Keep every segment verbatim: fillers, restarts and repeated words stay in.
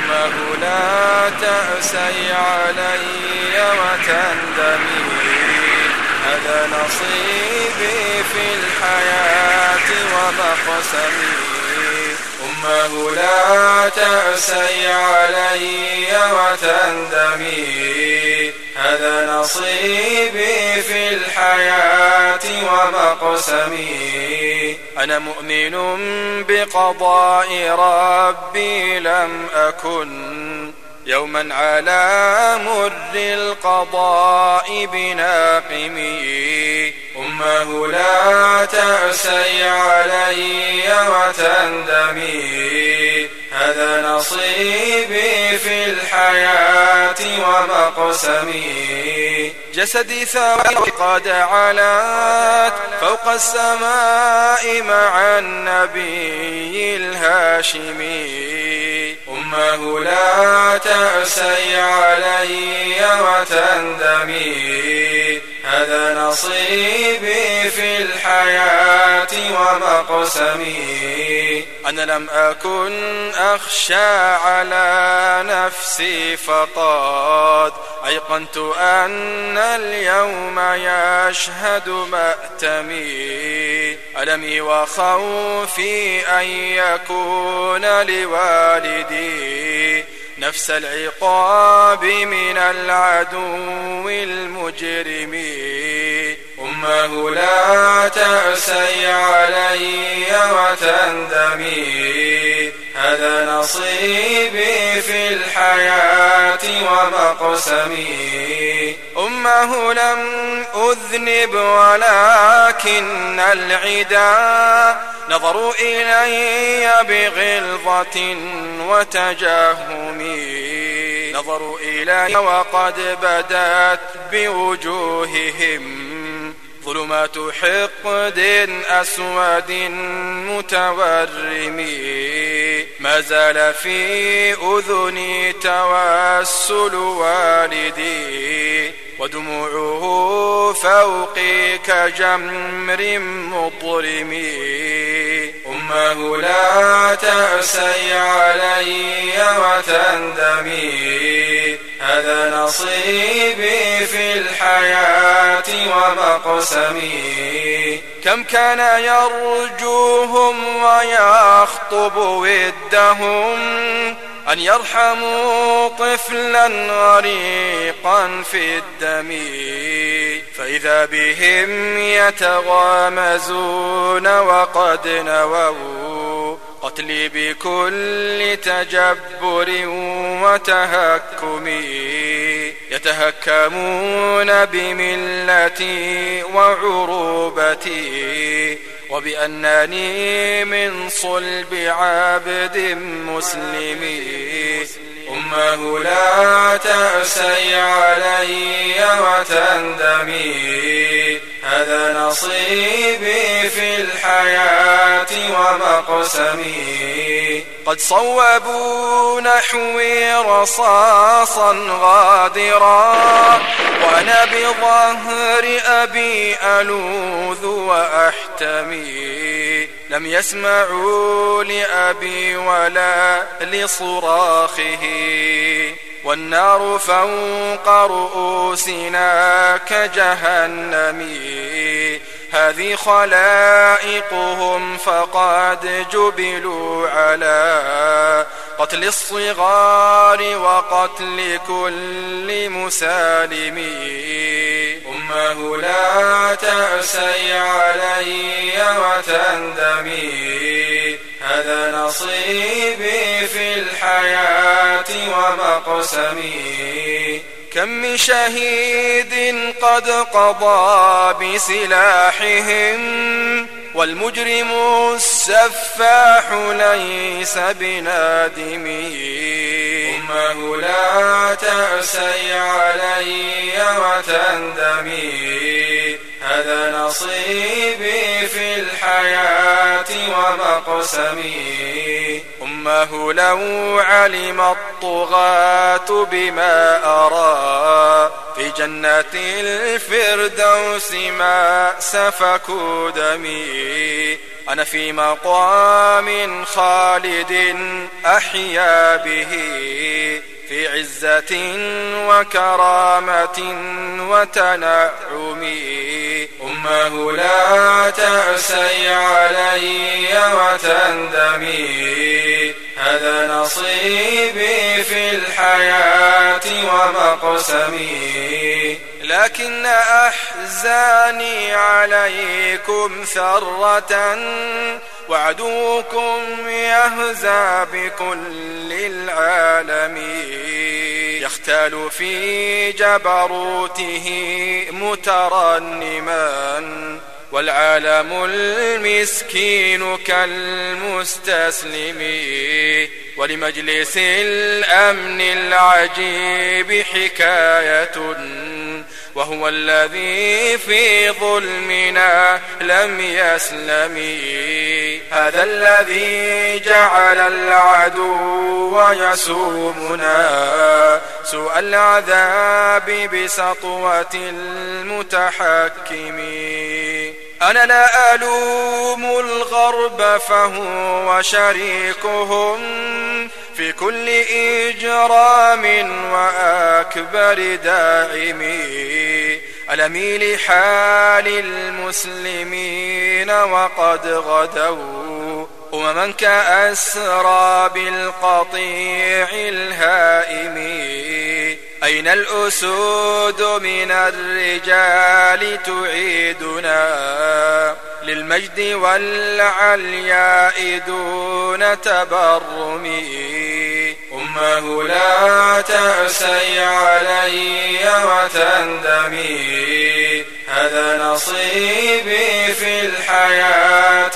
أمه لا تأسي علي وتندمي، هذا نصيبي في الحياة ومقسمي. أمه لا تأسي علي وتندمي، هذا نصيبي في الحياة ومقسمي. أنا مؤمن بقضاء ربي لم أكن يوما على مر القضاء بناقمي. أمه لا تأسي علي وتندمي، هذا نصيبي في الحياة ومقسمي. جسدي ثوى قد علات فوق السماء مع النبي الهاشمي. أمه لا تأسي علي وتندمي، هذا نصيبي في الحياة ومقسمي. أنا لم أكن أخشى على نفسي فقد أيقنت أن اليوم يشهد مأتمي. ألمي وخوفي أن يكون لوالدي نفس العقاب من العدو المجرم. أمه لا تأسي علي وتندمي، هذا نصيبي في الحياة ومقسمي. أمه لم أذنب ولكن العدا نظروا إلي بغلظة وتجهم، نظروا إلي وقد بدت بوجوههم ظلمات حقد أسود متورم. ما زال في أذني توسل والدي ودموعه فوقي كجمر مضرم. أمه لا تأسي علي وتندمي، هذا نصيبي في الحياة ومقسمي. كم كان يرجوهم ويخطب ودهم أن يرحموا طفلا غريقا في الدم، فإذا بهم يتغامزون وقد نووا قتلي بكل تجبر وتهكم. يتهكمون بملتي وعروبتي وبأنني من صلب عبد مسلم. أمه لا تأسي علي وتندمي، هذا نصيبي في الحياة ومقسمي. قد صوبوا نحوي رصاصا غادرا وأنا بظهر أبي ألوذ وأحتمي. لم يسمعوا لأبي ولا لصراخه والنار فوق رؤوسنا كجهنم. هذه خلائقهم فقد جبلوا على قتل الصغار وقتل كل مسالم. أمه لا تأسي علي وتندمي، هذا نصيبي في الحياة ومقسمي. كم من شهيد قد قضى بسلاحهم والمجرم السفاح ليس بنادم. أمه لا تأسي علي وتندمي، هذا نصيبي في الحياة ومقسمي. أمه لو علم الطغاة بما أرى في جنة الفردوس ما سفكوا دمي. أنا في مقام خالد أحيا به بعزة وكرامة وتنعم. أمه لا تأسي علي وتندمي، هذا نصيبي في الحياة ومقسمي. لكن أحزاني عليكم ثرة، وعدوكم يهزى بكل العالمين. يختال في جبروته مترنما، والعالم المسكين كالمستسلم. ولمجلس الأمن العجيب حكاية، وهو الذي في ظلمنا لم يسلم. هذا الذي جعل العدو يسومنا سوء العذاب بسطوة المتحكم. أنا لا ألوم الغرب فهو شريكهم في كل إجرام وأكبر داعم. ألمي لحال المسلمين وقد غدوا أمما كأسرى بالقطيع الهائم. أين الأسود من الرجال تعيدنا للمجد والعلياء دون تبرم. أمه لا تأسي علي وتندمي، هذا نصيبي في الحياة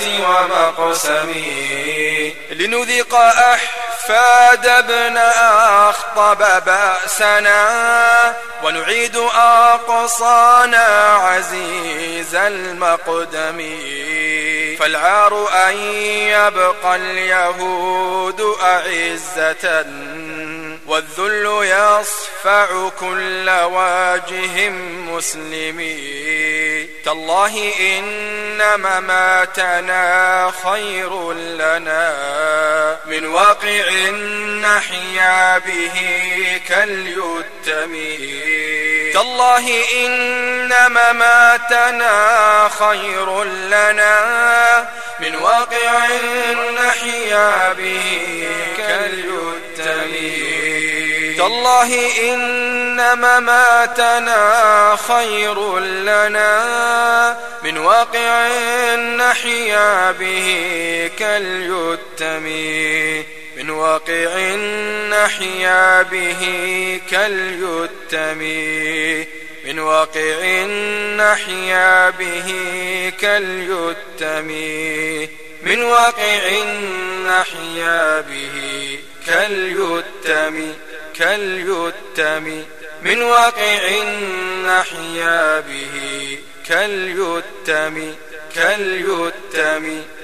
ومقسمي. لنذيق أحفاد ابن أخطب بأسنا، ونعيد أقصانا عزيز المقدم. فالعار أن يبقى اليهود أعزة، والذل يصفع كل واجه مسلم. تالله إن مماتنا خير لنا من واقع نحيا به كاليتم. تالله إن مماتنا خير لنا من واقع نحيا به كاليتم. تالله إن مماتنا خير لنا من واقع نحيا به كاليتم. من واقع نحيا به كاليتم. من واقع نحيا به كاليتم. من واقع نحيا به كاليتم. كاليتم. من واقع نحيا به كاليتم. كاليتم.